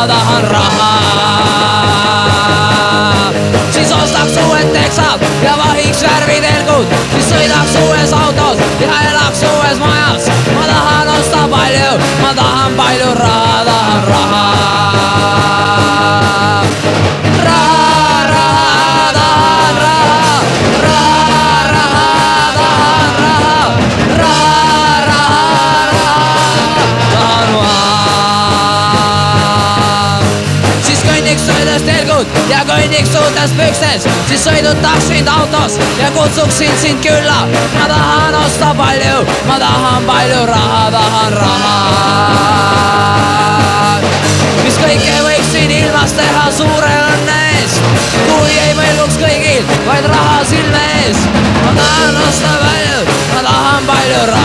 tahan raha. Siis ostaks uued teksad ja vahiks värvitelgud, siis sõidaks uues autos ja elaks uues majas. Ma tahan osta palju, ma tahan palju raha, tahan raha. Ja kõnniks uutes pükstes, siis sõidutaks sind autos ja kutsuksin sind külla. Ma tahan osta palju, ma tahan palju raha, tahan raha. Mis kõike võiksin ilmas teha suure õnne eest, kui ei mõelguks kõigil, vaid raha silme ees. Ma tahan osta palju, ma tahan palju raha.